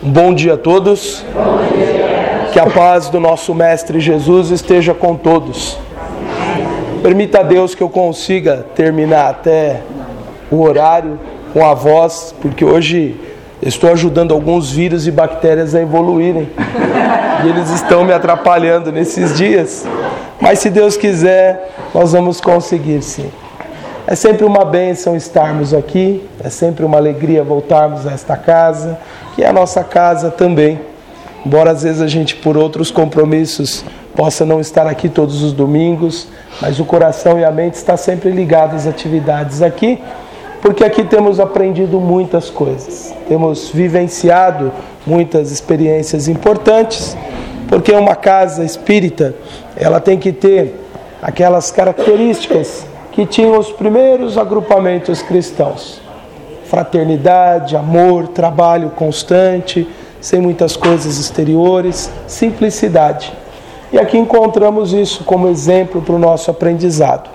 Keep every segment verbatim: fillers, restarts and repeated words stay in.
Bom dia a todos. Bom dia. Que a paz do nosso Mestre Jesus esteja com todos. Permita a Deus que eu consiga terminar até o horário com a voz, porque hoje estou ajudando alguns vírus e bactérias a evoluírem. E eles estão me atrapalhando nesses dias. Mas se Deus quiser, nós vamos conseguir sim. É sempre uma bênção estarmos aqui, é sempre uma alegria voltarmos a esta casa, que é a nossa casa também. Embora às vezes a gente, por outros compromissos, possa não estar aqui todos os domingos, mas o coração e a mente estão sempre ligados às atividades aqui, porque aqui temos aprendido muitas coisas, temos vivenciado muitas experiências importantes, porque uma casa espírita, ela tem que ter aquelas características que tinham os primeiros agrupamentos cristãos. Fraternidade, amor, trabalho constante, sem muitas coisas exteriores, simplicidade. E aqui encontramos isso como exemplo para o nosso aprendizado.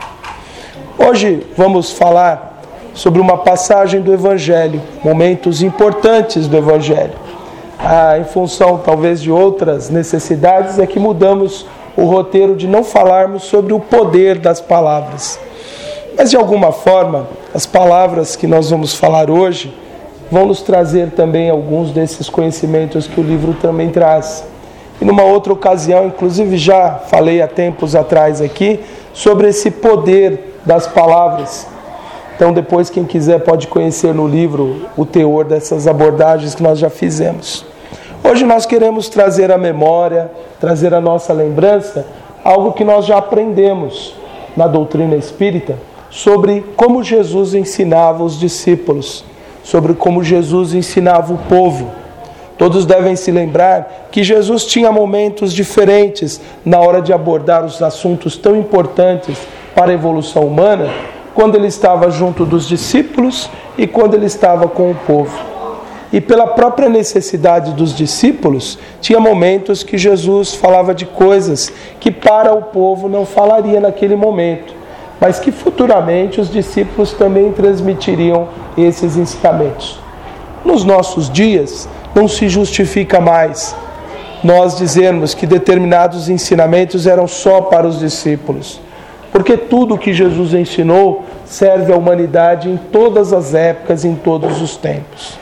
Hoje vamos falar sobre uma passagem do Evangelho, momentos importantes do Evangelho. Ah, em função talvez de outras necessidades, é que mudamos o roteiro de não falarmos sobre o poder das palavras. Mas de alguma forma, as palavras que nós vamos falar hoje vão nos trazer também alguns desses conhecimentos que o livro também traz. E numa outra ocasião, inclusive já falei há tempos atrás aqui, sobre esse poder das palavras. Então depois quem quiser pode conhecer no livro o teor dessas abordagens que nós já fizemos. Hoje nós queremos trazer à memória, trazer à nossa lembrança, algo que nós já aprendemos na doutrina espírita, sobre como Jesus ensinava os discípulos, sobre como Jesus ensinava o povo. Todos devem se lembrar que Jesus tinha momentos diferentes na hora de abordar os assuntos tão importantes para a evolução humana, quando ele estava junto dos discípulos e quando ele estava com o povo. E pela própria necessidade dos discípulos, tinha momentos que Jesus falava de coisas que para o povo não falaria naquele momento, mas que futuramente os discípulos também transmitiriam esses ensinamentos. Nos nossos dias, não se justifica mais nós dizermos que determinados ensinamentos eram só para os discípulos, porque tudo o que Jesus ensinou serve à humanidade em todas as épocas, em todos os tempos.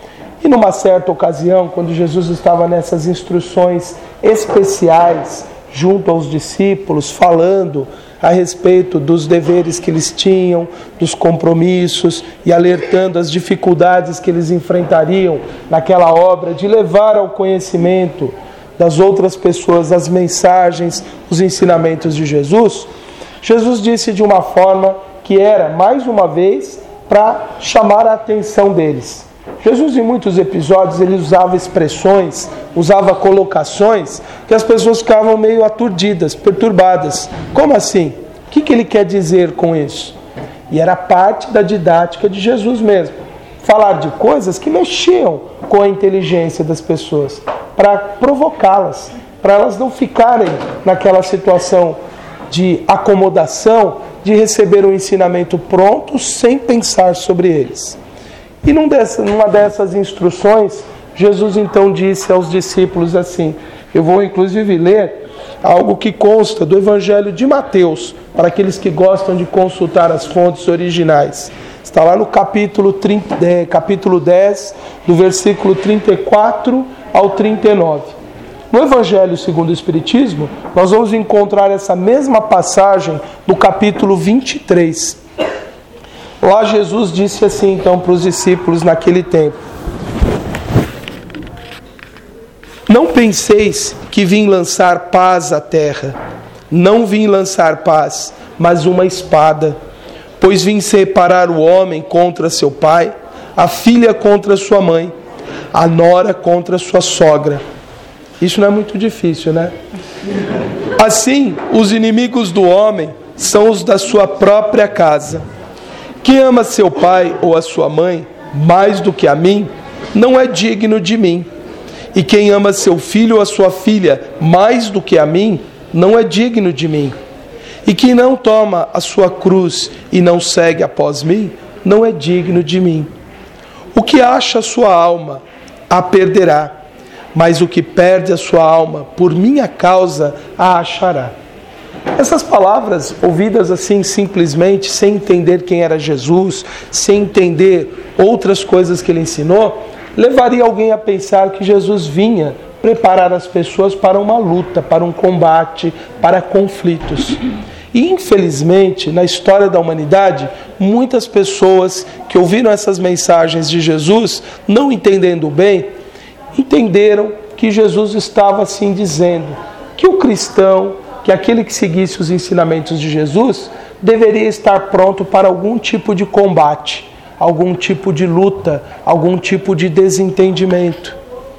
E numa certa ocasião, quando Jesus estava nessas instruções especiais junto aos discípulos, falando a respeito dos deveres que eles tinham, dos compromissos e alertando as dificuldades que eles enfrentariam naquela obra de levar ao conhecimento das outras pessoas as mensagens, os ensinamentos de Jesus, Jesus disse de uma forma que era, mais uma vez, para chamar a atenção deles. Jesus, em muitos episódios, ele usava expressões, usava colocações que as pessoas ficavam meio aturdidas, perturbadas. Como assim? O que, que ele quer dizer com isso? E era parte da didática de Jesus mesmo. Falar de coisas que mexiam com a inteligência das pessoas, para provocá-las, para elas não ficarem naquela situação de acomodação, de receber um ensinamento pronto sem pensar sobre eles. E num dessa, numa dessas instruções, Jesus então disse aos discípulos assim, eu vou inclusive ler algo que consta do Evangelho de Mateus, para aqueles que gostam de consultar as fontes originais. Está lá no capítulo, trinta, é, capítulo dez, do versículo trinta e quatro ao trinta e nove. No Evangelho segundo o Espiritismo, nós vamos encontrar essa mesma passagem no capítulo vinte e três. Lá Jesus disse assim então para os discípulos naquele tempo: não penseis que vim lançar paz à terra. Não vim lançar paz, mas uma espada. Pois vim separar o homem contra seu pai, a filha contra sua mãe, a nora contra sua sogra. Isso não é muito difícil, né? Assim, os inimigos do homem são os da sua própria casa. Quem ama seu pai ou a sua mãe mais do que a mim, não é digno de mim. E quem ama seu filho ou a sua filha mais do que a mim, não é digno de mim. E quem não toma a sua cruz e não segue após mim, não é digno de mim. O que acha a sua alma, a perderá. mas o que perde a sua alma por minha causa a achará. Essas palavras, ouvidas assim simplesmente, sem entender quem era Jesus, sem entender outras coisas que ele ensinou, levaria alguém a pensar que Jesus vinha preparar as pessoas para uma luta, para um combate, para conflitos. E infelizmente, na história da humanidade, muitas pessoas que ouviram essas mensagens de Jesus, não entendendo bem, entenderam que Jesus estava assim dizendo que o cristão, que aquele que seguisse os ensinamentos de Jesus, deveria estar pronto para algum tipo de combate, algum tipo de luta, algum tipo de desentendimento.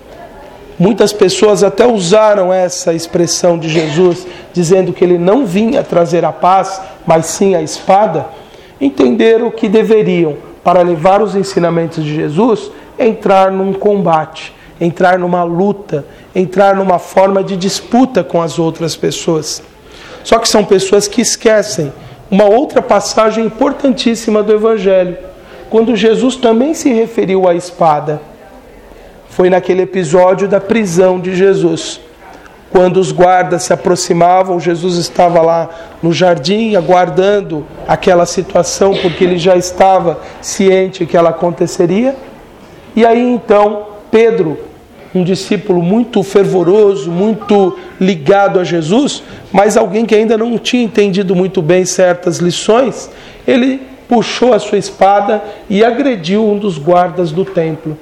Muitas pessoas até usaram essa expressão de Jesus, dizendo que ele não vinha trazer a paz, mas sim a espada. Entenderam que deveriam, para levar os ensinamentos de Jesus, entrar num combate, entrar numa luta, entrar numa forma de disputa com as outras pessoas. Só que são pessoas que esquecem uma outra passagem importantíssima do Evangelho, quando Jesus também se referiu à espada. Foi naquele episódio da prisão de Jesus. Quando os guardas se aproximavam, Jesus estava lá no jardim aguardando aquela situação, porque ele já estava ciente que ela aconteceria. E aí então Pedro, um discípulo muito fervoroso, muito ligado a Jesus, mas alguém que ainda não tinha entendido muito bem certas lições, ele puxou a sua espada e agrediu um dos guardas do templo.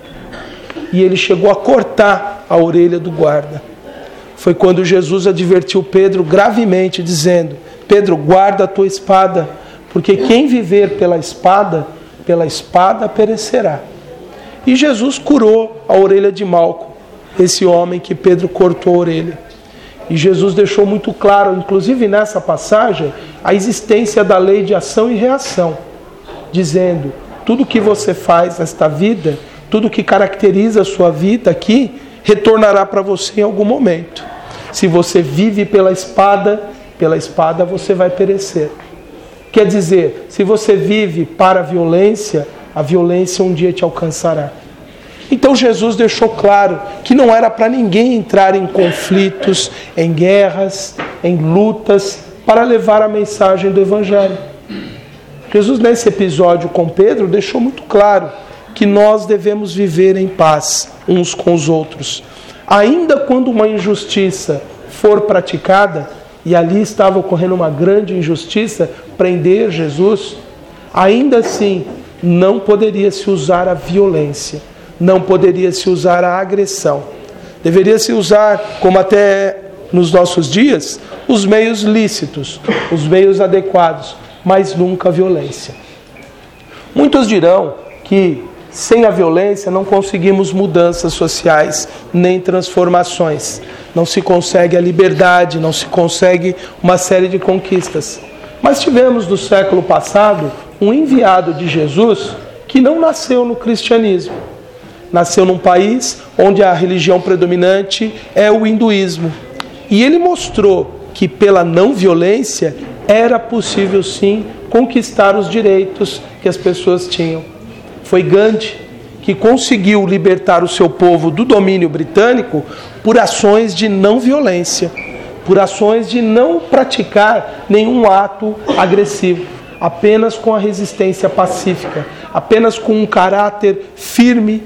E ele chegou a cortar a orelha do guarda. Foi quando Jesus advertiu Pedro gravemente, dizendo: Pedro, guarda a tua espada, porque quem viver pela espada, pela espada perecerá. E Jesus curou a orelha de Malco, esse homem que Pedro cortou a orelha. E Jesus deixou muito claro, inclusive nessa passagem, a existência da lei de ação e reação, dizendo: tudo que você faz nesta vida, tudo que caracteriza a sua vida aqui, retornará para você em algum momento. Se você vive pela espada, pela espada você vai perecer. Quer dizer, se você vive para a violência, a violência um dia te alcançará. Então Jesus deixou claro que não era para ninguém entrar em conflitos, em guerras, em lutas, para levar a mensagem do Evangelho. Jesus, nesse episódio com Pedro, deixou muito claro que nós devemos viver em paz uns com os outros. Ainda quando uma injustiça for praticada, e ali estava ocorrendo uma grande injustiça, prender Jesus, ainda assim não poderia se usar a violência, não poderia se usar a agressão. Deveria se usar, como até nos nossos dias, os meios lícitos, os meios adequados, mas nunca a violência. Muitos dirão que sem a violência não conseguimos mudanças sociais nem transformações. Não se consegue a liberdade, não se consegue uma série de conquistas. Mas tivemos do século passado um enviado de Jesus que não nasceu no cristianismo. Nasceu num país onde a religião predominante é o hinduísmo. E ele mostrou que pela não violência era possível sim conquistar os direitos que as pessoas tinham. Foi Gandhi que conseguiu libertar o seu povo do domínio britânico por ações de não violência, por ações de não praticar nenhum ato agressivo, apenas com a resistência pacífica, apenas com um caráter firme,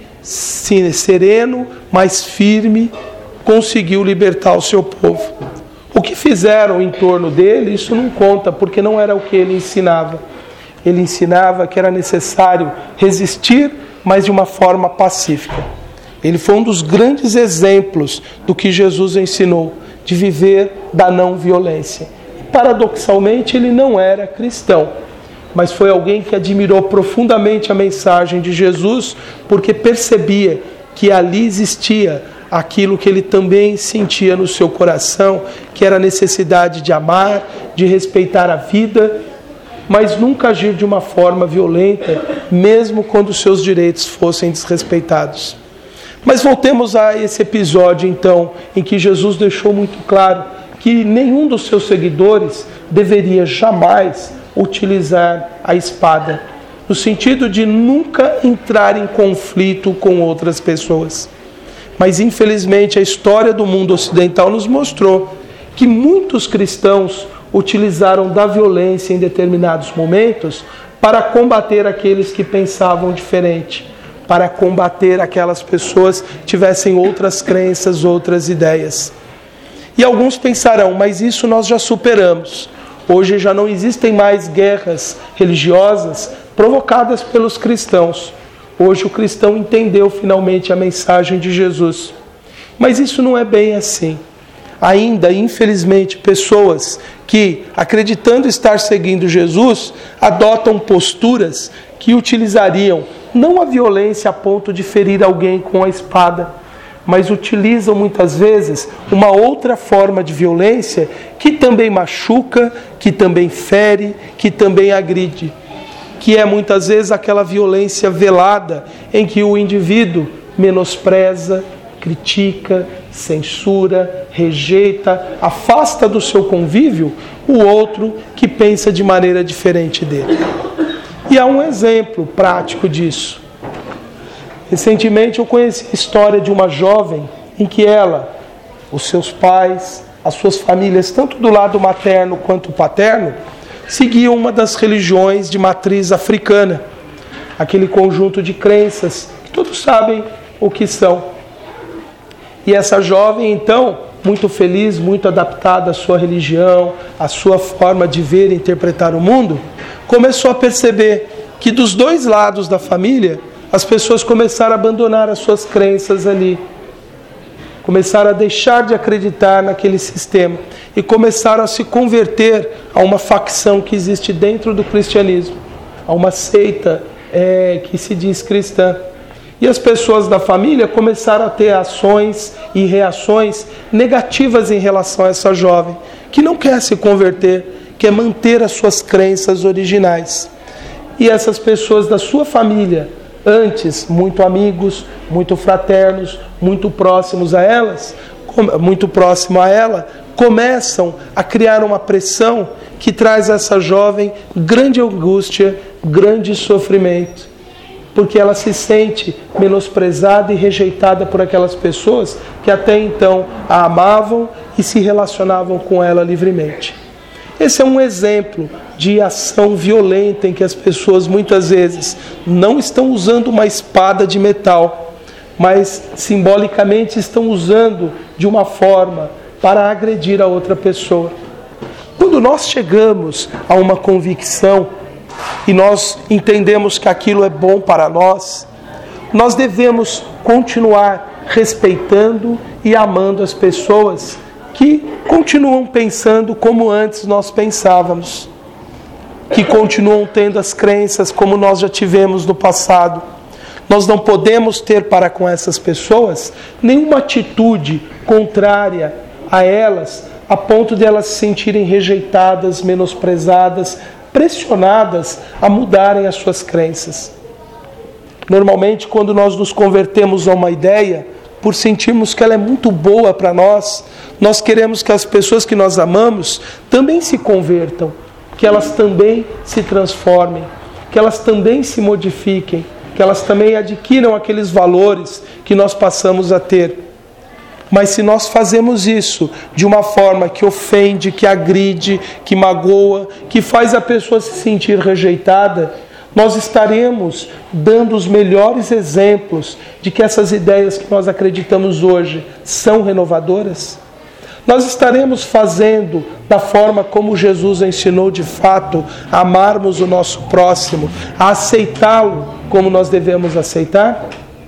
sereno, mas firme, conseguiu libertar o seu povo. O que fizeram em torno dele, isso não conta, porque não era o que ele ensinava. Ele ensinava que era necessário resistir, mas de uma forma pacífica. Ele foi um dos grandes exemplos do que Jesus ensinou, de viver da não violência. E, paradoxalmente, ele não era cristão, mas foi alguém que admirou profundamente a mensagem de Jesus, porque percebia que ali existia aquilo que ele também sentia no seu coração, que era a necessidade de amar, de respeitar a vida, mas nunca agir de uma forma violenta, mesmo quando seus direitos fossem desrespeitados. Mas voltemos a esse episódio, então, em que Jesus deixou muito claro que nenhum dos seus seguidores deveria jamais utilizar a espada, no sentido de nunca entrar em conflito com outras pessoas. Mas infelizmente a história do mundo ocidental nos mostrou que muitos cristãos utilizaram da violência em determinados momentos para combater aqueles que pensavam diferente, para combater aquelas pessoas que tivessem outras crenças, outras ideias. E alguns pensarão, mas isso nós já superamos. Hoje já não existem mais guerras religiosas provocadas pelos cristãos. Hoje o cristão entendeu finalmente a mensagem de Jesus. Mas isso não é bem assim. Ainda, infelizmente, pessoas que, acreditando estar seguindo Jesus, adotam posturas que utilizariam não a violência a ponto de ferir alguém com a espada, mas utilizam muitas vezes uma outra forma de violência que também machuca, que também fere, que também agride, que é muitas vezes aquela violência velada em que o indivíduo menospreza, critica, censura, rejeita, afasta do seu convívio o outro que pensa de maneira diferente dele. E há um exemplo prático disso. Recentemente eu conheci a história de uma jovem em que ela, os seus pais, as suas famílias, tanto do lado materno quanto paterno, seguiam uma das religiões de matriz africana, aquele conjunto de crenças que todos sabem o que são. E essa jovem, então, muito feliz, muito adaptada à sua religião, à sua forma de ver e interpretar o mundo, começou a perceber que dos dois lados da família, as pessoas começaram a abandonar as suas crenças ali. Começaram a deixar de acreditar naquele sistema e começaram a se converter a uma facção que existe dentro do cristianismo, a uma seita é, que se diz cristã. E as pessoas da família começaram a ter ações e reações negativas em relação a essa jovem, que não quer se converter, quer manter as suas crenças originais. E essas pessoas da sua família, antes muito amigos, muito fraternos, muito próximos a elas, muito próximo a ela, começam a criar uma pressão que traz a essa jovem grande angústia, grande sofrimento, porque ela se sente menosprezada e rejeitada por aquelas pessoas que até então a amavam e se relacionavam com ela livremente. Esse é um exemplo de ação violenta em que as pessoas muitas vezes não estão usando uma espada de metal, mas simbolicamente estão usando de uma forma para agredir a outra pessoa. Quando nós chegamos a uma convicção e nós entendemos que aquilo é bom para nós, nós devemos continuar respeitando e amando as pessoas que continuam pensando como antes nós pensávamos, que continuam tendo as crenças como nós já tivemos no passado. Nós não podemos ter para com essas pessoas nenhuma atitude contrária a elas, a ponto de elas se sentirem rejeitadas, menosprezadas, pressionadas a mudarem as suas crenças. Normalmente, quando nós nos convertemos a uma ideia, por sentirmos que ela é muito boa para nós, nós queremos que as pessoas que nós amamos também se convertam, que elas também se transformem, que elas também se modifiquem, que elas também adquiram aqueles valores que nós passamos a ter. Mas se nós fazemos isso de uma forma que ofende, que agride, que magoa, que faz a pessoa se sentir rejeitada, nós estaremos dando os melhores exemplos de que essas ideias que nós acreditamos hoje são renovadoras? Nós estaremos fazendo da forma como Jesus ensinou de fato, a amarmos o nosso próximo, a aceitá-lo como nós devemos aceitar?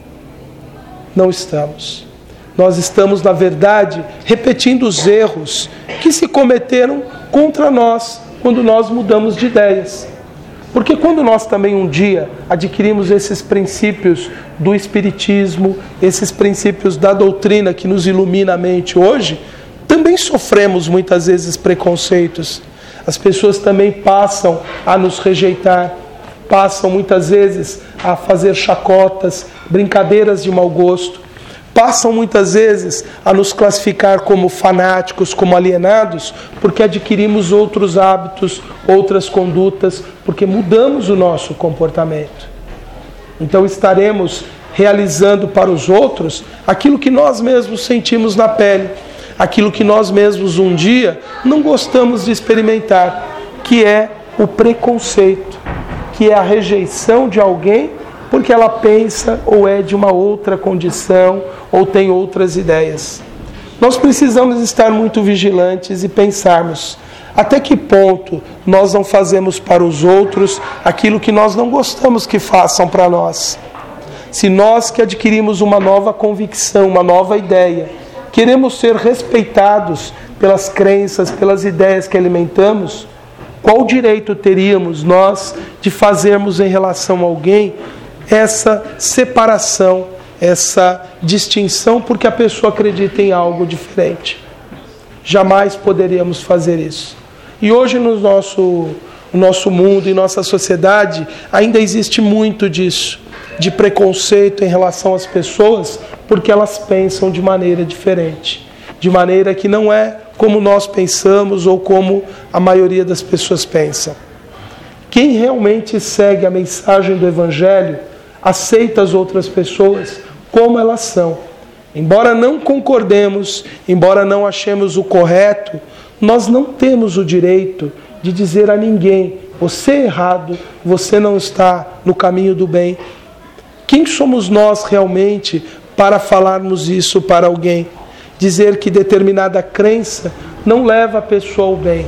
Não estamos. Nós estamos, na verdade, repetindo os erros que se cometeram contra nós quando nós mudamos de ideias. Porque quando nós também um dia adquirimos esses princípios do Espiritismo, esses princípios da doutrina que nos ilumina a mente hoje, também sofremos muitas vezes preconceitos. As pessoas também passam a nos rejeitar, passam muitas vezes a fazer chacotas, brincadeiras de mau gosto, passam muitas vezes a nos classificar como fanáticos, como alienados, porque adquirimos outros hábitos, outras condutas, porque mudamos o nosso comportamento. Então estaremos realizando para os outros aquilo que nós mesmos sentimos na pele, aquilo que nós mesmos um dia não gostamos de experimentar, que é o preconceito, que é a rejeição de alguém porque ela pensa ou é de uma outra condição ou tem outras ideias. Nós precisamos estar muito vigilantes e pensarmos até que ponto nós não fazemos para os outros aquilo que nós não gostamos que façam para nós. Se nós que adquirimos uma nova convicção, uma nova ideia, queremos ser respeitados pelas crenças, pelas ideias que alimentamos, qual direito teríamos nós de fazermos em relação a alguém essa separação, essa distinção porque a pessoa acredita em algo diferente? Jamais poderíamos fazer isso. E hoje no nosso, no nosso mundo, em nossa sociedade, ainda existe muito disso, de preconceito em relação às pessoas, porque elas pensam de maneira diferente, de maneira que não é como nós pensamos ou como a maioria das pessoas pensa. Quem realmente segue a mensagem do Evangelho, aceita as outras pessoas como elas são. Embora não concordemos, embora não achemos o correto, nós não temos o direito de dizer a ninguém: você é errado, você não está no caminho do bem. Quem somos nós realmente para falarmos isso para alguém? Dizer que determinada crença não leva a pessoa ao bem.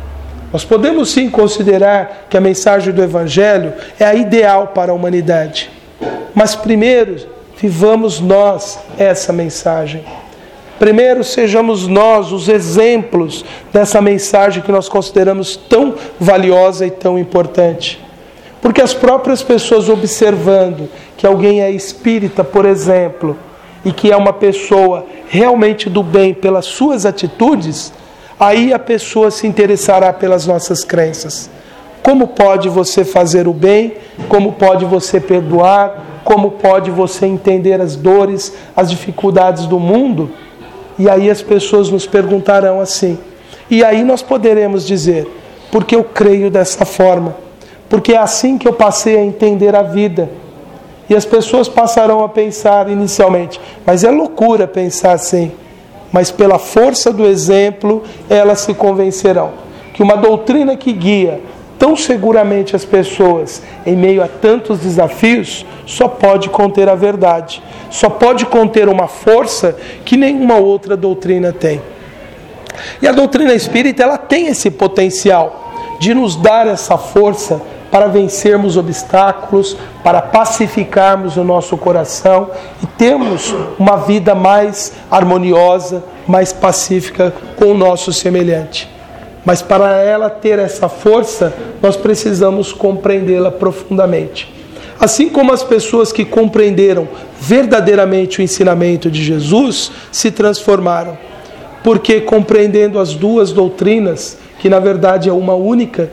Nós podemos sim considerar que a mensagem do Evangelho é a ideal para a humanidade. Mas primeiro, vivamos nós essa mensagem. Primeiro, sejamos nós os exemplos dessa mensagem que nós consideramos tão valiosa e tão importante. Porque as próprias pessoas observando que alguém é espírita, por exemplo, e que é uma pessoa realmente do bem pelas suas atitudes, aí a pessoa se interessará pelas nossas crenças. Como pode você fazer o bem? Como pode você perdoar? Como pode você entender as dores, as dificuldades do mundo? E aí as pessoas nos perguntarão assim. E aí nós poderemos dizer: porque eu creio dessa forma, porque é assim que eu passei a entender a vida. E as pessoas passarão a pensar inicialmente: mas é loucura pensar assim. Mas pela força do exemplo, elas se convencerão que uma doutrina que guia tão seguramente as pessoas em meio a tantos desafios só pode conter a verdade, só pode conter uma força que nenhuma outra doutrina tem. E a doutrina espírita, ela tem esse potencial de nos dar essa força para vencermos obstáculos, para pacificarmos o nosso coração e termos uma vida mais harmoniosa, mais pacífica com o nosso semelhante. Mas para ela ter essa força, nós precisamos compreendê-la profundamente. Assim como as pessoas que compreenderam verdadeiramente o ensinamento de Jesus se transformaram. Porque compreendendo as duas doutrinas, que na verdade é uma única,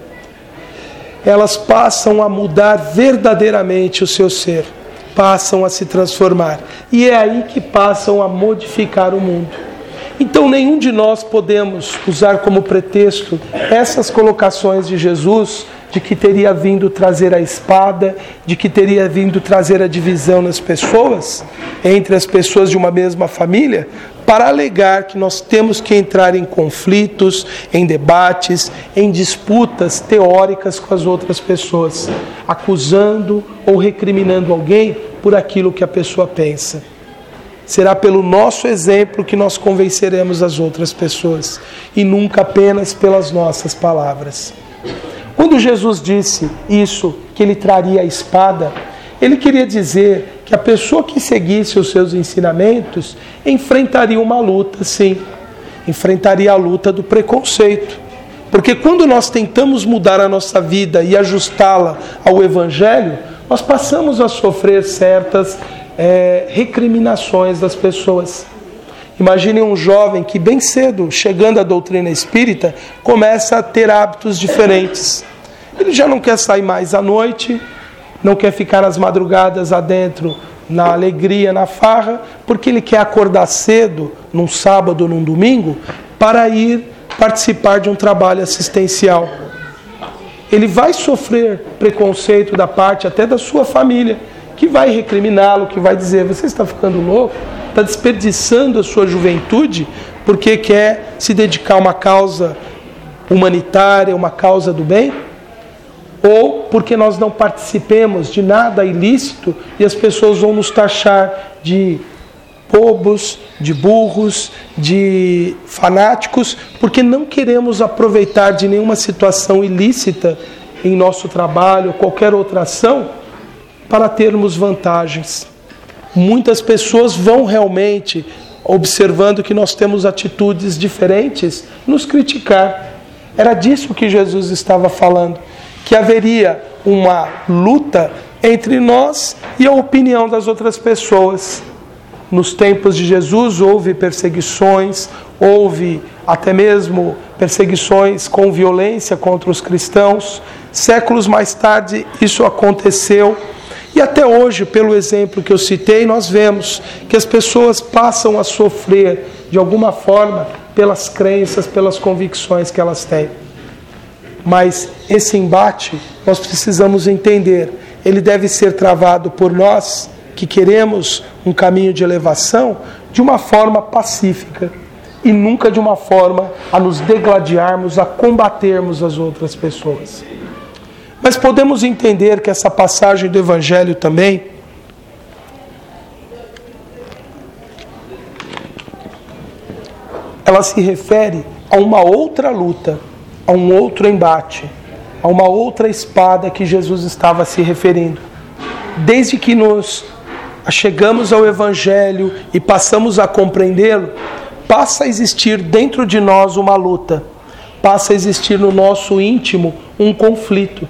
elas passam a mudar verdadeiramente o seu ser, passam a se transformar. E é aí que passam a modificar o mundo. Então nenhum de nós podemos usar como pretexto essas colocações de Jesus, de que teria vindo trazer a espada, de que teria vindo trazer a divisão nas pessoas, entre as pessoas de uma mesma família, para alegar que nós temos que entrar em conflitos, em debates, em disputas teóricas com as outras pessoas, acusando ou recriminando alguém por aquilo que a pessoa pensa. Será pelo nosso exemplo que nós convenceremos as outras pessoas, e nunca apenas pelas nossas palavras. Quando Jesus disse isso, que ele traria a espada, ele queria dizer que a pessoa que seguisse os seus ensinamentos enfrentaria uma luta, sim. Enfrentaria a luta do preconceito. Porque quando nós tentamos mudar a nossa vida e ajustá-la ao Evangelho, nós passamos a sofrer certas é, recriminações das pessoas. Imaginem um jovem que bem cedo, chegando à doutrina espírita, começa a ter hábitos diferentes. Ele já não quer sair mais à noite, não quer ficar nas madrugadas adentro, na alegria, na farra, porque ele quer acordar cedo, num sábado ou num domingo, para ir participar de um trabalho assistencial. Ele vai sofrer preconceito da parte até da sua família, que vai recriminá-lo, que vai dizer: você está ficando louco? Está desperdiçando a sua juventude porque quer se dedicar a uma causa humanitária, uma causa do bem? Ou porque nós não participemos de nada ilícito e as pessoas vão nos taxar de bobos, de burros, de fanáticos, porque não queremos aproveitar de nenhuma situação ilícita em nosso trabalho, qualquer outra ação, para termos vantagens. Muitas pessoas vão realmente, observando que nós temos atitudes diferentes, nos criticar. Era disso que Jesus estava falando, que haveria uma luta entre nós e a opinião das outras pessoas. Nos tempos de Jesus houve perseguições, houve até mesmo perseguições com violência contra os cristãos. Séculos mais tarde isso aconteceu. E até hoje, pelo exemplo que eu citei, nós vemos que as pessoas passam a sofrer de alguma forma pelas crenças, pelas convicções que elas têm. Mas esse embate, nós precisamos entender, ele deve ser travado por nós, que queremos um caminho de elevação, de uma forma pacífica, e nunca de uma forma a nos degladiarmos, a combatermos as outras pessoas. Mas podemos entender que essa passagem do Evangelho também ela se refere a uma outra luta, a um outro embate, a uma outra espada que Jesus estava se referindo. Desde que nos chegamos ao Evangelho e passamos a compreendê-lo, passa a existir dentro de nós uma luta, passa a existir no nosso íntimo um conflito.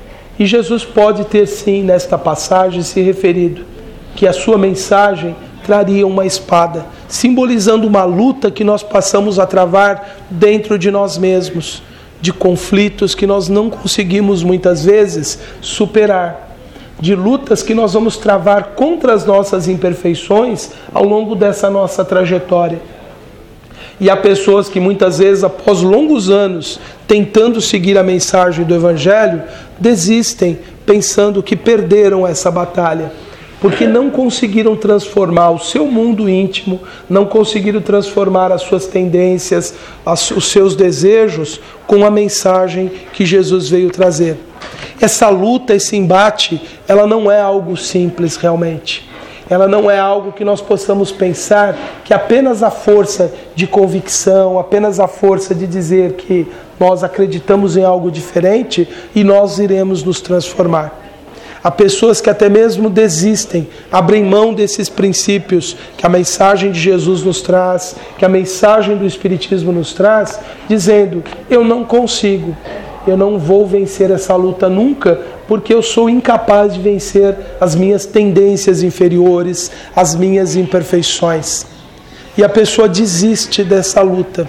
E Jesus pode ter sim, nesta passagem, se referido que a sua mensagem traria uma espada, simbolizando uma luta que nós passamos a travar dentro de nós mesmos, de conflitos que nós não conseguimos muitas vezes superar, de lutas que nós vamos travar contra as nossas imperfeições ao longo dessa nossa trajetória. E há pessoas que muitas vezes, após longos anos, tentando seguir a mensagem do Evangelho, desistem pensando que perderam essa batalha, porque não conseguiram transformar o seu mundo íntimo, não conseguiram transformar as suas tendências, os seus desejos com a mensagem que Jesus veio trazer. Essa luta, esse embate, ela não é algo simples realmente. Ela não é algo que nós possamos pensar que apenas a força de convicção, apenas a força de dizer que nós acreditamos em algo diferente e nós iremos nos transformar. Há pessoas que até mesmo desistem, abrem mão desses princípios que a mensagem de Jesus nos traz, que a mensagem do Espiritismo nos traz, dizendo: eu não consigo, eu não vou vencer essa luta nunca, porque eu sou incapaz de vencer as minhas tendências inferiores, as minhas imperfeições. E a pessoa desiste dessa luta.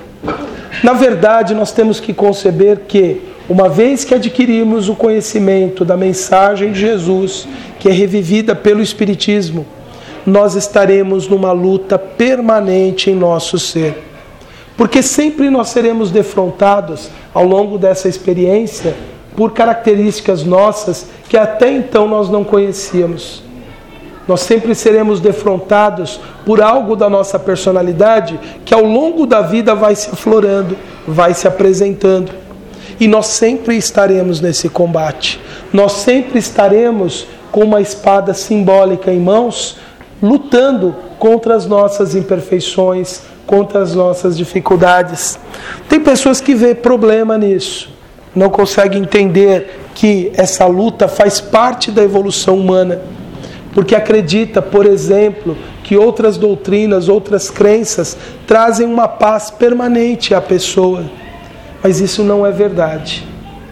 Na verdade, nós temos que conceber que, uma vez que adquirimos o conhecimento da mensagem de Jesus, que é revivida pelo Espiritismo, nós estaremos numa luta permanente em nosso ser. Porque sempre nós seremos defrontados, ao longo dessa experiência, por características nossas que até então nós não conhecíamos. Nós sempre seremos defrontados por algo da nossa personalidade que ao longo da vida vai se aflorando, vai se apresentando. E nós sempre estaremos nesse combate. Nós sempre estaremos com uma espada simbólica em mãos, lutando contra as nossas imperfeições, contra as nossas dificuldades. Tem pessoas que vêem problema nisso, não conseguem entender que essa luta faz parte da evolução humana, porque acredita, por exemplo, que outras doutrinas, outras crenças trazem uma paz permanente à pessoa. Mas isso não é verdade.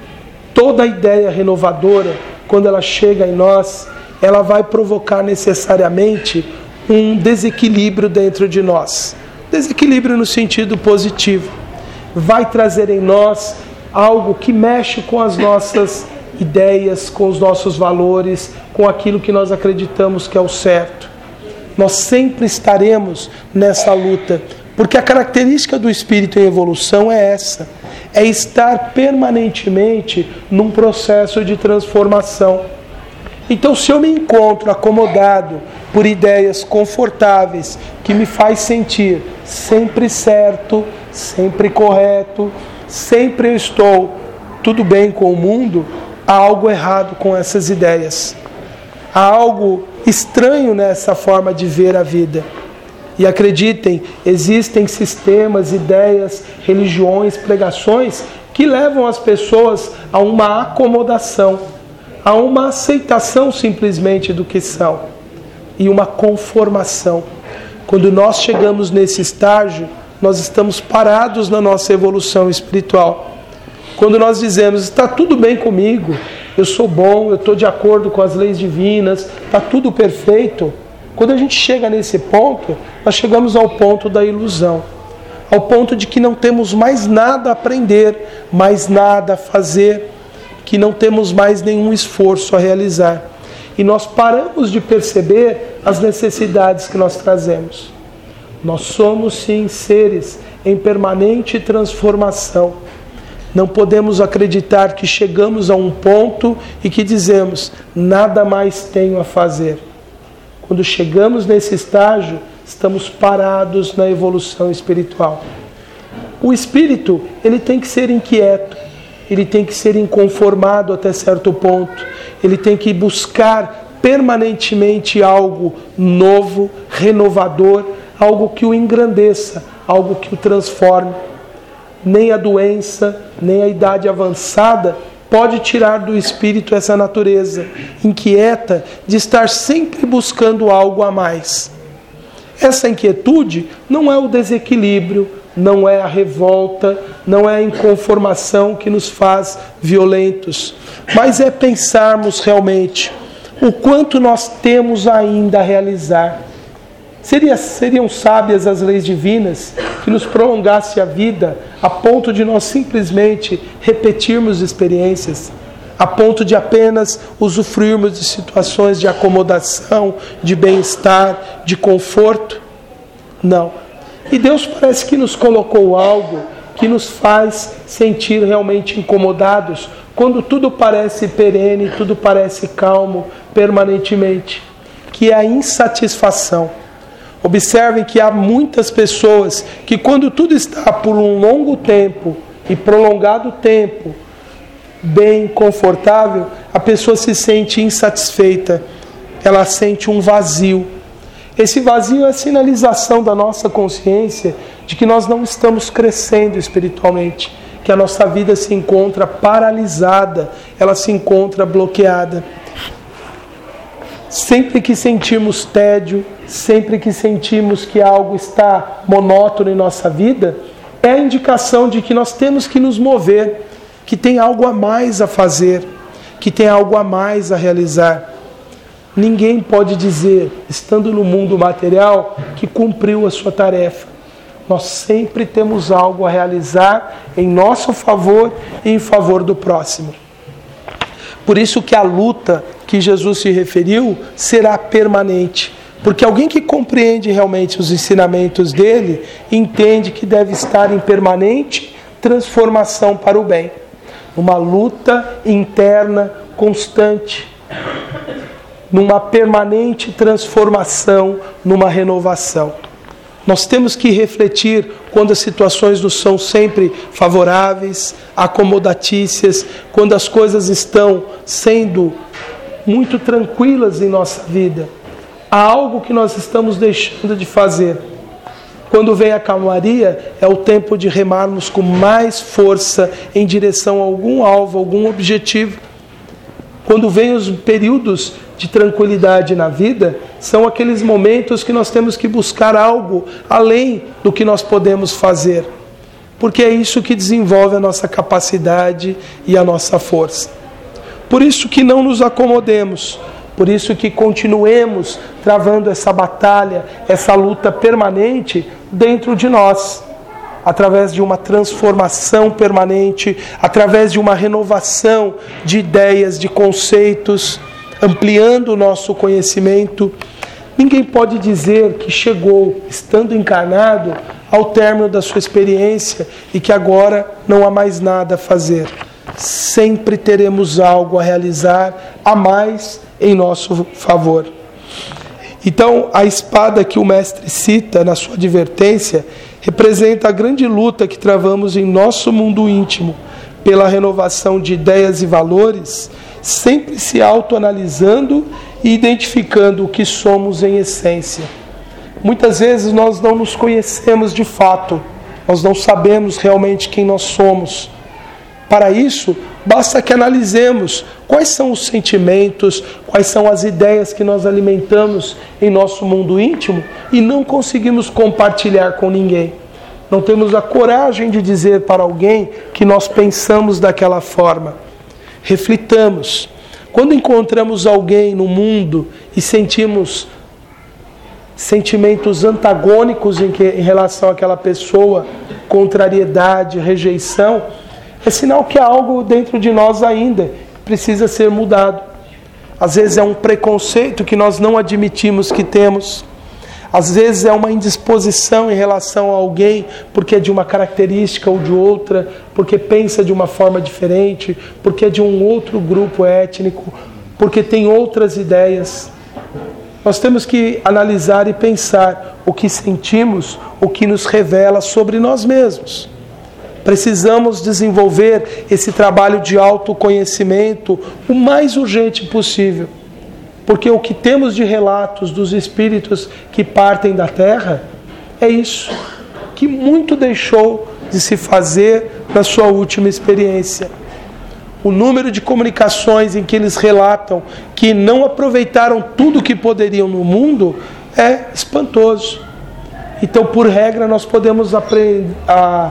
Toda ideia renovadora, quando ela chega em nós, ela vai provocar necessariamente um desequilíbrio dentro de nós. Desequilíbrio no sentido positivo. Vai trazer em nós algo que mexe com as nossas ideias, com os nossos valores, com aquilo que nós acreditamos que é o certo. Nós sempre estaremos nessa luta, porque a característica do espírito em evolução é essa, é estar permanentemente num processo de transformação. Então, se eu me encontro acomodado por ideias confortáveis que me faz sentir sempre certo, sempre correto, sempre eu estou tudo bem com o mundo, há algo errado com essas ideias. Há algo estranho nessa forma de ver a vida. E acreditem, existem sistemas, ideias, religiões, pregações que levam as pessoas a uma acomodação, a uma aceitação simplesmente do que são e uma conformação. Quando nós chegamos nesse estágio, nós estamos parados na nossa evolução espiritual. Quando nós dizemos, está tudo bem comigo, eu sou bom, eu estou de acordo com as leis divinas, está tudo perfeito. Quando a gente chega nesse ponto, nós chegamos ao ponto da ilusão. Ao ponto de que não temos mais nada a aprender, mais nada a fazer, que não temos mais nenhum esforço a realizar. E nós paramos de perceber as necessidades que nós trazemos. Nós somos, sim, seres em permanente transformação. Não podemos acreditar que chegamos a um ponto e que dizemos, nada mais tenho a fazer. Quando chegamos nesse estágio, estamos parados na evolução espiritual. O espírito, ele tem que ser inquieto, ele tem que ser inconformado até certo ponto, ele tem que buscar permanentemente algo novo, renovador, algo que o engrandeça, algo que o transforme. Nem a doença, nem a idade avançada pode tirar do espírito essa natureza inquieta de estar sempre buscando algo a mais. Essa inquietude não é o desequilíbrio, não é a revolta, não é a inconformação que nos faz violentos, mas é pensarmos realmente o quanto nós temos ainda a realizar. Seria, seriam sábias as leis divinas que nos prolongasse a vida a ponto de nós simplesmente repetirmos experiências, a ponto de apenas usufruirmos de situações de acomodação, de bem-estar, de conforto? Não. E Deus parece que nos colocou algo que nos faz sentir realmente incomodados, quando tudo parece perene, tudo parece calmo, permanentemente, que é a insatisfação. Observem que há muitas pessoas que quando tudo está por um longo tempo e prolongado tempo bem confortável, a pessoa se sente insatisfeita, ela sente um vazio. Esse vazio é a sinalização da nossa consciência de que nós não estamos crescendo espiritualmente, que a nossa vida se encontra paralisada, ela se encontra bloqueada. Sempre que sentimos tédio, sempre que sentimos que algo está monótono em nossa vida, é a indicação de que nós temos que nos mover, que tem algo a mais a fazer, que tem algo a mais a realizar. Ninguém pode dizer, estando no mundo material, que cumpriu a sua tarefa. Nós sempre temos algo a realizar em nosso favor e em favor do próximo. Por isso que a luta que Jesus se referiu será permanente. Porque alguém que compreende realmente os ensinamentos dele, entende que deve estar em permanente transformação para o bem. Uma luta interna constante, numa permanente transformação, numa renovação. Nós temos que refletir quando as situações não são sempre favoráveis, acomodatícias, quando as coisas estão sendo muito tranquilas em nossa vida. Há algo que nós estamos deixando de fazer. Quando vem a calmaria, é o tempo de remarmos com mais força em direção a algum alvo, algum objetivo. Quando vem os períodos de tranquilidade na vida, são aqueles momentos que nós temos que buscar algo além do que nós podemos fazer. Porque é isso que desenvolve a nossa capacidade e a nossa força. Por isso que não nos acomodemos, por isso que continuemos travando essa batalha, essa luta permanente dentro de nós, através de uma transformação permanente, através de uma renovação de ideias, de conceitos, ampliando o nosso conhecimento. Ninguém pode dizer que chegou, estando encarnado, ao término da sua experiência e que agora não há mais nada a fazer. sempre teremos algo a realizar a mais em nosso favor. Então, a espada que o mestre cita na sua advertência representa a grande luta que travamos em nosso mundo íntimo pela renovação de ideias e valores, sempre se autoanalisando e identificando o que somos em essência. Muitas vezes nós não nos conhecemos de fato, nós não sabemos realmente quem nós somos. Para isso, basta que analisemos quais são os sentimentos, quais são as ideias que nós alimentamos em nosso mundo íntimo e não conseguimos compartilhar com ninguém. Não temos a coragem de dizer para alguém que nós pensamos daquela forma. Reflitamos. Quando encontramos alguém no mundo e sentimos sentimentos antagônicos em, que, em relação àquela pessoa, contrariedade, rejeição, é sinal que há algo dentro de nós ainda precisa ser mudado. Às vezes é um preconceito que nós não admitimos que temos. Às vezes é uma indisposição em relação a alguém porque é de uma característica ou de outra, porque pensa de uma forma diferente, porque é de um outro grupo étnico, porque tem outras ideias. Nós temos que analisar e pensar o que sentimos, o que nos revela sobre nós mesmos. Precisamos desenvolver esse trabalho de autoconhecimento o mais urgente possível. Porque o que temos de relatos dos espíritos que partem da Terra é isso, que muito deixou de se fazer na sua última experiência. O número de comunicações em que eles relatam que não aproveitaram tudo o que poderiam no mundo é espantoso. Então, por regra, nós podemos aprender a,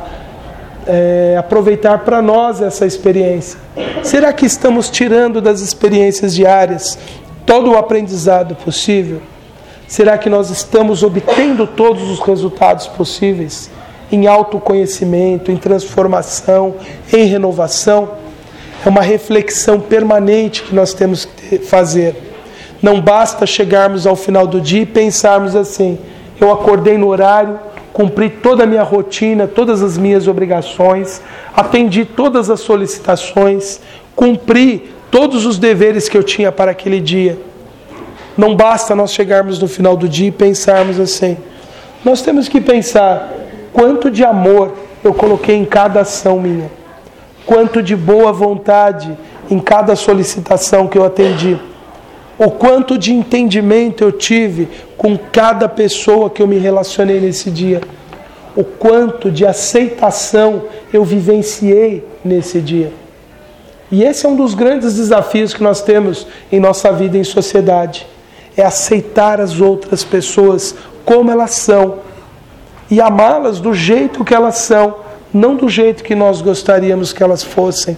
é, aproveitar para nós essa experiência. Será que estamos tirando das experiências diárias todo o aprendizado possível? Será que nós estamos obtendo todos os resultados possíveis em autoconhecimento, em transformação, em renovação? É uma reflexão permanente que nós temos que fazer. Não basta chegarmos ao final do dia e pensarmos assim: eu acordei no horário, cumpri toda a minha rotina, todas as minhas obrigações, atendi todas as solicitações, cumpri todos os deveres que eu tinha para aquele dia. Não basta nós chegarmos no final do dia e pensarmos assim. Nós temos que pensar quanto de amor eu coloquei em cada ação minha, quanto de boa vontade em cada solicitação que eu atendi, o quanto de entendimento eu tive com cada pessoa que eu me relacionei nesse dia, o quanto de aceitação eu vivenciei nesse dia. E esse é um dos grandes desafios que nós temos em nossa vida em sociedade. É aceitar as outras pessoas como elas são e amá-las do jeito que elas são, não do jeito que nós gostaríamos que elas fossem.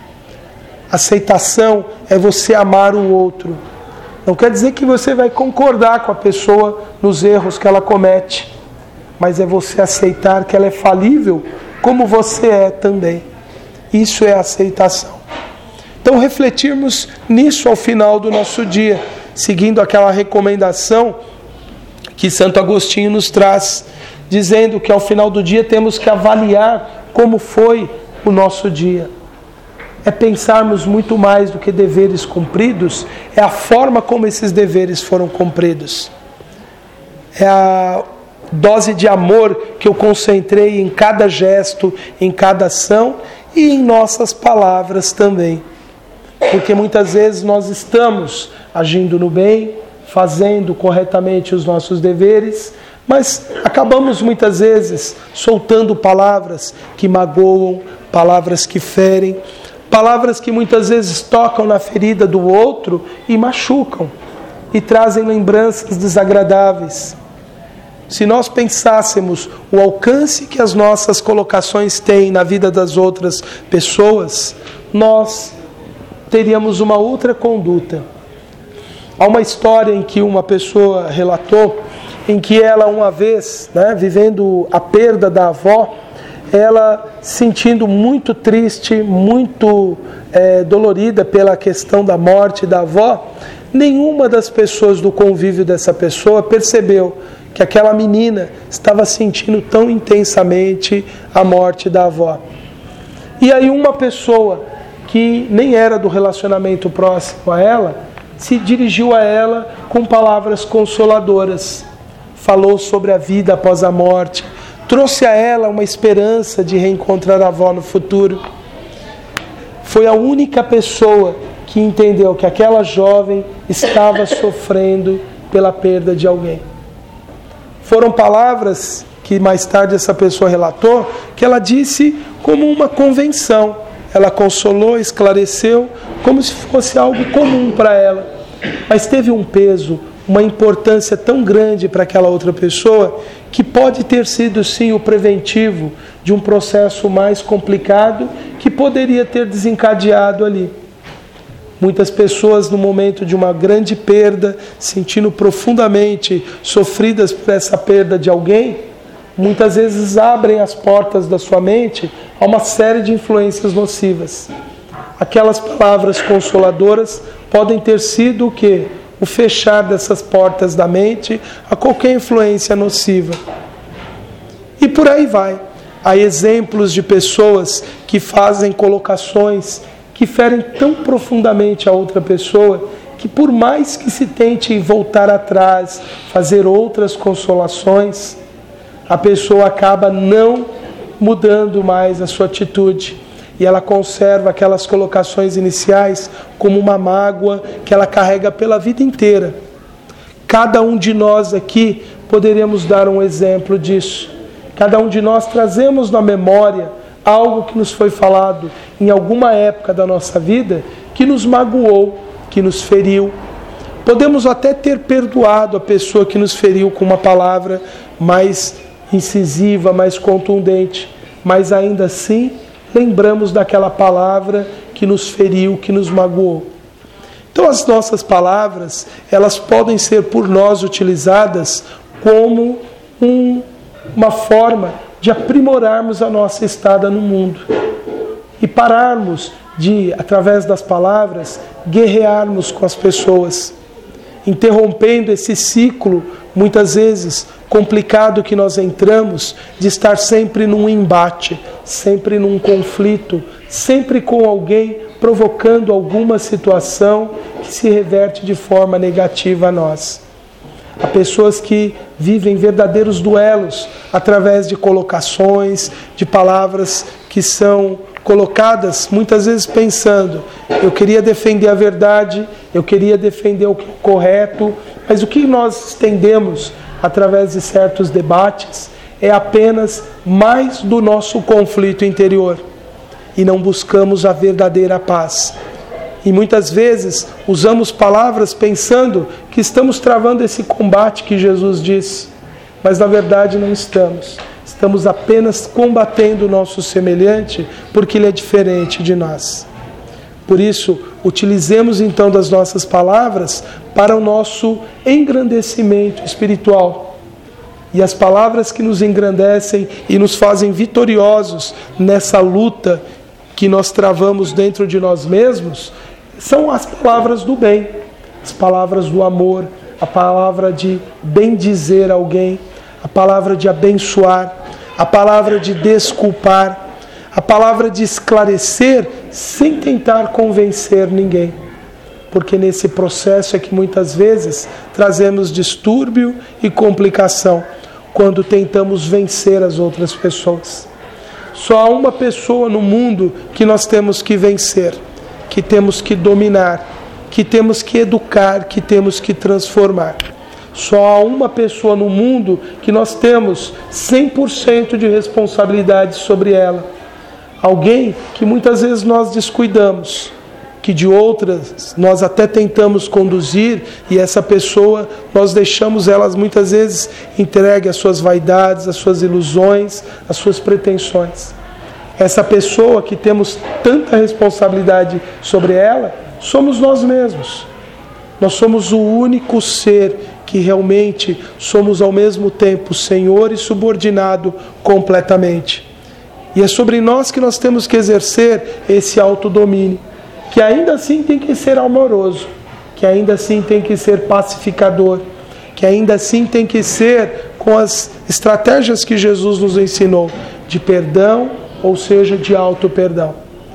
Aceitação é você amar o outro. Não quer dizer que você vai concordar com a pessoa nos erros que ela comete, mas é você aceitar que ela é falível como você é também. Isso é aceitação. Então, refletirmos nisso ao final do nosso dia, seguindo aquela recomendação que Santo Agostinho nos traz, dizendo que ao final do dia temos que avaliar como foi o nosso dia. É pensarmos muito mais do que deveres cumpridos, é a forma como esses deveres foram cumpridos. É a dose de amor que eu concentrei em cada gesto, em cada ação e em nossas palavras também. Porque muitas vezes nós estamos agindo no bem, fazendo corretamente os nossos deveres, mas acabamos muitas vezes soltando palavras que magoam, palavras que ferem, palavras que muitas vezes tocam na ferida do outro e machucam, e trazem lembranças desagradáveis. Se nós pensássemos o alcance que as nossas colocações têm na vida das outras pessoas, nós teríamos uma outra conduta. Há uma história em que uma pessoa relatou, em que ela uma vez, né, vivendo a perda da avó, ela sentindo muito triste, muito é, dolorida pela questão da morte da avó, nenhuma das pessoas do convívio dessa pessoa percebeu que aquela menina estava sentindo tão intensamente a morte da avó. E aí uma pessoa que nem era do relacionamento próximo a ela, se dirigiu a ela com palavras consoladoras. Falou sobre a vida após a morte, trouxe a ela uma esperança de reencontrar a avó no futuro. Foi a única pessoa que entendeu que aquela jovem estava sofrendo pela perda de alguém. Foram palavras que mais tarde essa pessoa relatou, que ela disse como uma convenção. Ela consolou, esclareceu, como se fosse algo comum para ela. Mas teve um peso, uma importância tão grande para aquela outra pessoa, que pode ter sido sim o preventivo de um processo mais complicado que poderia ter desencadeado ali. Muitas pessoas, no momento de uma grande perda, sentindo profundamente sofridas por essa perda de alguém, muitas vezes abrem as portas da sua mente a uma série de influências nocivas. Aquelas palavras consoladoras podem ter sido o quê? O fechar dessas portas da mente a qualquer influência nociva. E por aí vai. Há exemplos de pessoas que fazem colocações que ferem tão profundamente a outra pessoa, que por mais que se tente voltar atrás, fazer outras consolações, a pessoa acaba não mudando mais a sua atitude. E ela conserva aquelas colocações iniciais como uma mágoa que ela carrega pela vida inteira. Cada um de nós aqui poderíamos dar um exemplo disso. Cada um de nós trazemos na memória algo que nos foi falado em alguma época da nossa vida que nos magoou, que nos feriu. Podemos até ter perdoado a pessoa que nos feriu com uma palavra mais incisiva, mais contundente, mas ainda assim lembramos daquela palavra que nos feriu, que nos magoou. Então as nossas palavras, elas podem ser por nós utilizadas como um, uma forma de aprimorarmos a nossa estada no mundo e pararmos de, através das palavras, guerrearmos com as pessoas, interrompendo esse ciclo, muitas vezes complicado que nós entramos, de estar sempre num embate, sempre num conflito, sempre com alguém provocando alguma situação que se reverte de forma negativa a nós. Há pessoas que vivem verdadeiros duelos através de colocações, de palavras que são colocadas muitas vezes pensando: eu queria defender a verdade, eu queria defender o correto, mas o que nós estendemos através de certos debates é apenas mais do nosso conflito interior e não buscamos a verdadeira paz. E muitas vezes usamos palavras pensando que estamos travando esse combate que Jesus disse, mas na verdade não estamos. Estamos apenas combatendo o nosso semelhante porque ele é diferente de nós. Por isso, utilizemos então das nossas palavras para o nosso engrandecimento espiritual. E as palavras que nos engrandecem e nos fazem vitoriosos nessa luta que nós travamos dentro de nós mesmos são as palavras do bem, as palavras do amor, a palavra de bendizer alguém, a palavra de abençoar, a palavra de desculpar, a palavra de esclarecer sem tentar convencer ninguém. Porque nesse processo é que muitas vezes trazemos distúrbio e complicação quando tentamos vencer as outras pessoas. Só há uma pessoa no mundo que nós temos que vencer, que temos que dominar, que temos que educar, que temos que transformar. Só há uma pessoa no mundo que nós temos cem por cento de responsabilidade sobre ela. Alguém que muitas vezes nós descuidamos, que de outras nós até tentamos conduzir, e essa pessoa nós deixamos elas muitas vezes entregue às suas vaidades, às suas ilusões, às suas pretensões. Essa pessoa que temos tanta responsabilidade sobre ela, somos nós mesmos. Nós somos o único ser que realmente somos ao mesmo tempo Senhor e subordinado completamente. E é sobre nós que nós temos que exercer esse autodomínio, que ainda assim tem que ser amoroso, que ainda assim tem que ser pacificador, que ainda assim tem que ser com as estratégias que Jesus nos ensinou, de perdão, ou seja, de auto-perdão.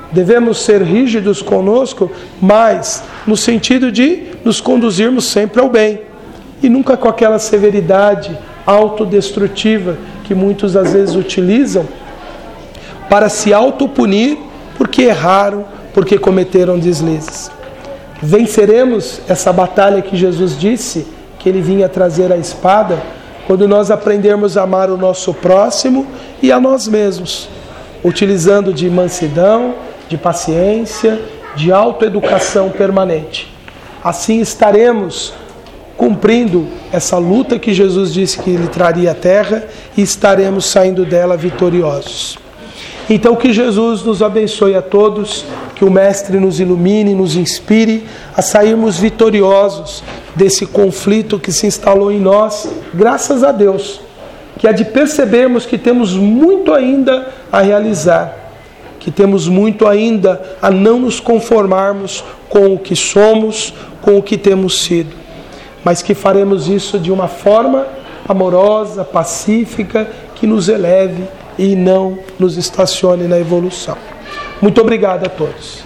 Devemos ser rígidos conosco, mas no sentido de nos conduzirmos sempre ao bem. E nunca com aquela severidade autodestrutiva que muitos às vezes utilizam para se autopunir porque erraram, porque cometeram deslizes. Venceremos essa batalha que Jesus disse que Ele vinha trazer a espada quando nós aprendermos a amar o nosso próximo e a nós mesmos, utilizando de mansidão, de paciência, de autoeducação permanente. Assim estaremos cumprindo essa luta que Jesus disse que Ele traria à terra e estaremos saindo dela vitoriosos. Então que Jesus nos abençoe a todos, que o Mestre nos ilumine, nos inspire a sairmos vitoriosos desse conflito que se instalou em nós, graças a Deus, que é de percebermos que temos muito ainda a realizar, que temos muito ainda a não nos conformarmos com o que somos, com o que temos sido, mas que faremos isso de uma forma amorosa, pacífica, que nos eleve e não nos estacione na evolução. Muito obrigado a todos.